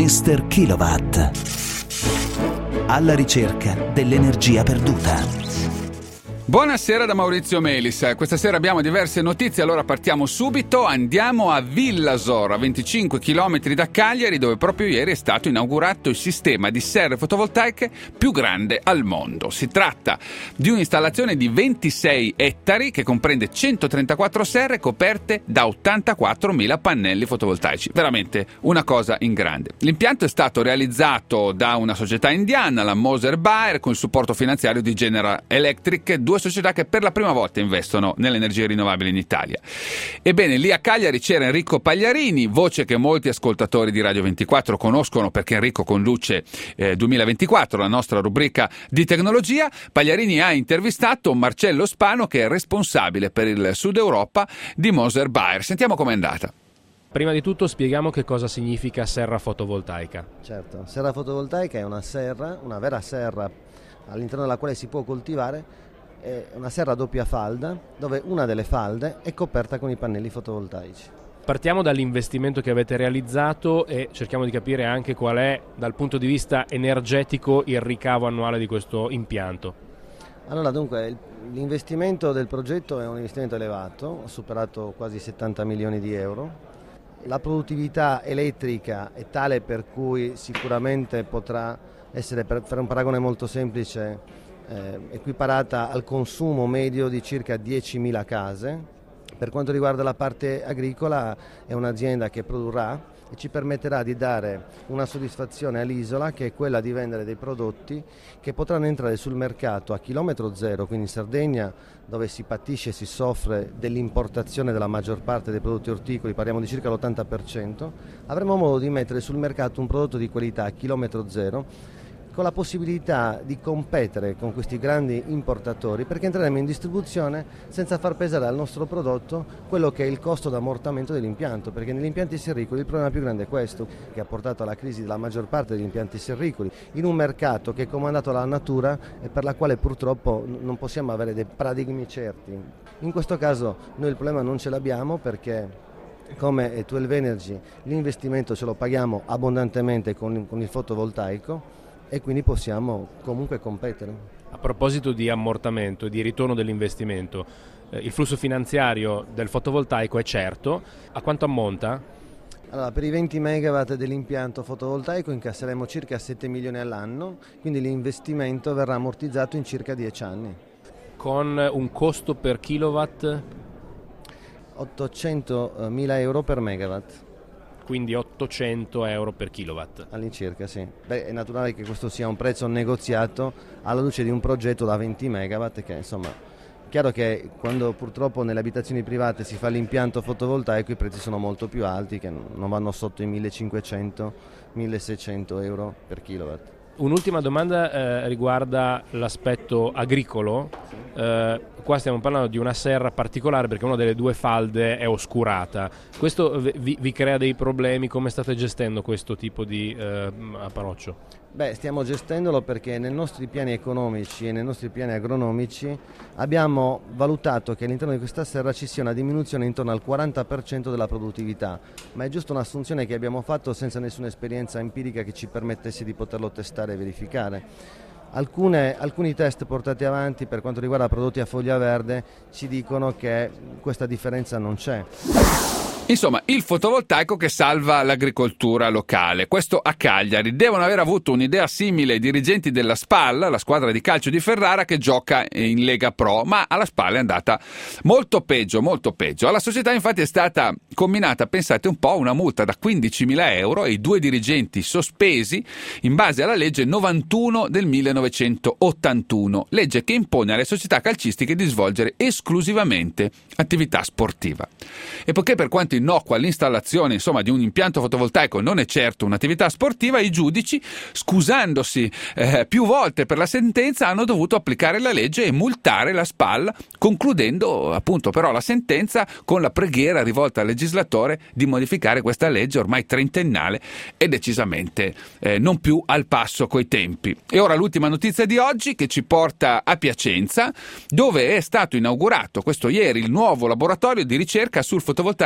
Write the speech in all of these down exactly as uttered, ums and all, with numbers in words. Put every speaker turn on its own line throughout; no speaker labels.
mister Kilowatt. Alla ricerca dell'energia perduta.
Buonasera da Maurizio Melis. Questa sera abbiamo diverse notizie, allora partiamo subito. Andiamo a Villasor, a venticinque chilometri da Cagliari, dove proprio ieri è stato inaugurato il sistema di serre fotovoltaiche più grande al mondo. Si tratta di un'installazione di ventisei ettari che comprende centotrentaquattro serre coperte da ottantaquattromila pannelli fotovoltaici. Veramente una cosa in grande. L'impianto è stato realizzato da una società indiana, la Moser Baer, con il supporto finanziario di General Electric, due società che per la prima volta investono nelle energie rinnovabili in Italia. Ebbene, lì a Cagliari c'era Enrico Pagliarini, voce che molti ascoltatori di Radio ventiquattro conoscono perché Enrico conduce eh, duemilaventiquattro, la nostra rubrica di tecnologia. Pagliarini ha intervistato Marcello Spano, che è responsabile per il Sud Europa di Moser Baer. Sentiamo com'è andata.
Prima di tutto spieghiamo che cosa significa serra fotovoltaica.
Certo, serra fotovoltaica è una serra, una vera serra all'interno della quale si può coltivare. È una serra a doppia falda, dove una delle falde è coperta con i pannelli fotovoltaici.
Partiamo dall'investimento che avete realizzato e cerchiamo di capire anche qual è, dal punto di vista energetico, il ricavo annuale di questo impianto.
Allora, dunque, l'investimento del progetto è un investimento elevato, ha superato quasi settanta milioni di euro. La produttività elettrica è tale per cui sicuramente potrà essere, per fare un paragone molto semplice, Eh, equiparata al consumo medio di circa diecimila case. Per quanto riguarda la parte agricola, è un'azienda che produrrà e ci permetterà di dare una soddisfazione all'isola, che è quella di vendere dei prodotti che potranno entrare sul mercato a chilometro zero, quindi in Sardegna, dove si patisce e si soffre dell'importazione della maggior parte dei prodotti orticoli, parliamo di circa l'ottanta per cento, avremo modo di mettere sul mercato un prodotto di qualità a chilometro zero, con la possibilità di competere con questi grandi importatori, perché entreremo in distribuzione senza far pesare al nostro prodotto quello che è il costo d'ammortamento dell'impianto, perché negli impianti serricoli il problema più grande è questo, che ha portato alla crisi della maggior parte degli impianti serricoli, in un mercato che è comandato dalla natura e per la quale purtroppo non possiamo avere dei paradigmi certi. In questo caso noi il problema non ce l'abbiamo, perché come twelve Energy l'investimento ce lo paghiamo abbondantemente con, con il fotovoltaico, e quindi possiamo comunque competere.
A proposito di ammortamento e di ritorno dell'investimento, eh, il flusso finanziario del fotovoltaico è certo. A quanto ammonta?
Allora, per i venti megawatt dell'impianto fotovoltaico incasseremo circa sette milioni all'anno, quindi l'investimento verrà ammortizzato in circa dieci anni.
Con un costo per kilowatt?
ottocentomila euro per megawatt.
Quindi ottocento euro per kilowatt.
All'incirca, sì. Beh, è naturale che questo sia un prezzo negoziato alla luce di un progetto da venti megawatt, che insomma, è chiaro che quando purtroppo nelle abitazioni private si fa l'impianto fotovoltaico i prezzi sono molto più alti, che non vanno sotto i millecinquecento milleseicento euro per kilowatt.
Un'ultima domanda eh, riguarda l'aspetto agricolo. Eh, qua stiamo parlando di una serra particolare perché una delle due falde è oscurata. Questo vi, vi crea dei problemi? Come state gestendo questo tipo di eh, approccio?
Beh, stiamo gestendolo perché nei nostri piani economici e nei nostri piani agronomici abbiamo valutato che all'interno di questa serra ci sia una diminuzione intorno al quaranta per cento della produttività, ma è giusto un'assunzione che abbiamo fatto senza nessuna esperienza empirica che ci permettesse di poterlo testare e verificare. Alcune, alcuni test portati avanti per quanto riguarda prodotti a foglia verde ci dicono che questa differenza non c'è.
Insomma, il fotovoltaico che salva l'agricoltura locale. Questo a Cagliari. Devono aver avuto un'idea simile i dirigenti della Spal, la squadra di calcio di Ferrara che gioca in Lega Pro, ma alla Spal è andata molto peggio, molto peggio. Alla società infatti è stata comminata, pensate un po', una multa da quindicimila euro e i due dirigenti sospesi in base alla legge novantuno del millenovecentottantuno, legge che impone alle società calcistiche di svolgere esclusivamente attività sportiva. E poiché per quanto innocua l'installazione insomma di un impianto fotovoltaico non è certo un'attività sportiva, i giudici, scusandosi eh, più volte per la sentenza, hanno dovuto applicare la legge e multare la Spal, concludendo appunto però la sentenza con la preghiera rivolta al legislatore di modificare questa legge ormai trentennale e decisamente eh, non più al passo coi tempi. E ora l'ultima notizia di oggi che ci porta a Piacenza, dove è stato inaugurato questo ieri il nuovo laboratorio di ricerca sul fotovoltaico a concentrazione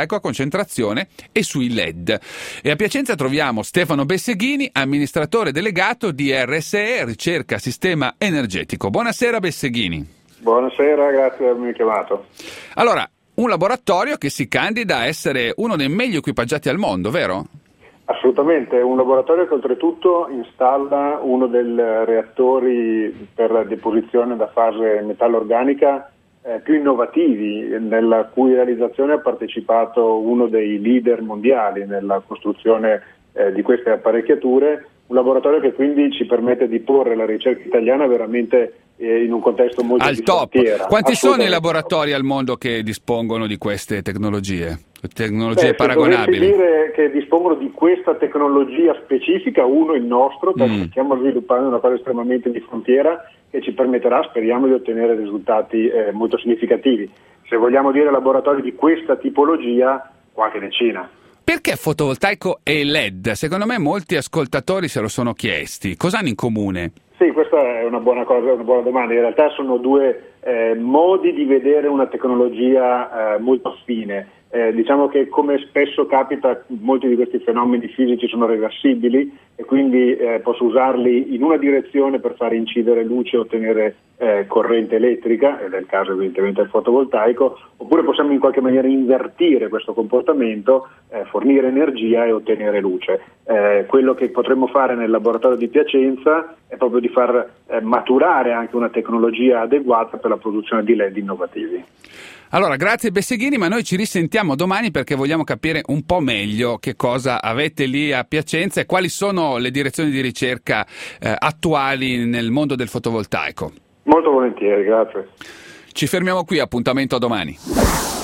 concentrazione e sui L E D. E a Piacenza troviamo Stefano Besseghini, amministratore delegato di R S E, Ricerca Sistema Energetico. Buonasera Besseghini.
Buonasera, grazie per avermi chiamato.
Allora, un laboratorio che si candida a essere uno dei meglio equipaggiati al mondo, vero?
Assolutamente, un laboratorio che oltretutto installa uno dei reattori per la deposizione da fase metallo-organica eh, più innovativi, nella cui realizzazione ha partecipato uno dei leader mondiali nella costruzione eh, di queste apparecchiature, un laboratorio che quindi ci permette di porre la ricerca italiana veramente eh, in un contesto molto
al
di
top.
frontiera.
Quanti sono i laboratori al mondo che dispongono di queste tecnologie? Tecnologie
Beh,
paragonabili?
Se dire che dispongono di questa tecnologia specifica, uno il nostro, perché
Mm.
stiamo sviluppando una cosa estremamente di frontiera che ci permetterà, speriamo, di ottenere risultati eh, molto significativi. Se vogliamo dire laboratori di questa tipologia, qualche decina.
Perché fotovoltaico e L E D? Secondo me molti ascoltatori se lo sono chiesti. Cosa hanno in comune?
Sì, questa è una buona cosa, una buona domanda. In realtà sono due eh, modi di vedere una tecnologia eh, molto affine. Eh, diciamo che, come spesso capita, molti di questi fenomeni fisici sono reversibili e quindi eh, posso usarli in una direzione per fare incidere luce e ottenere eh, corrente elettrica, ed è il caso evidentemente del fotovoltaico, oppure possiamo in qualche maniera invertire questo comportamento, eh, fornire energia e ottenere luce. Eh, quello che potremmo fare nel laboratorio di Piacenza è proprio di far eh, maturare anche una tecnologia adeguata per la produzione di L E D innovativi.
Allora, grazie Besseghini, ma noi ci risentiamo domani perché vogliamo capire un po' meglio che cosa avete lì a Piacenza e quali sono le direzioni di ricerca eh, attuali nel mondo del fotovoltaico.
Molto volentieri, grazie.
Ci fermiamo qui, appuntamento a domani.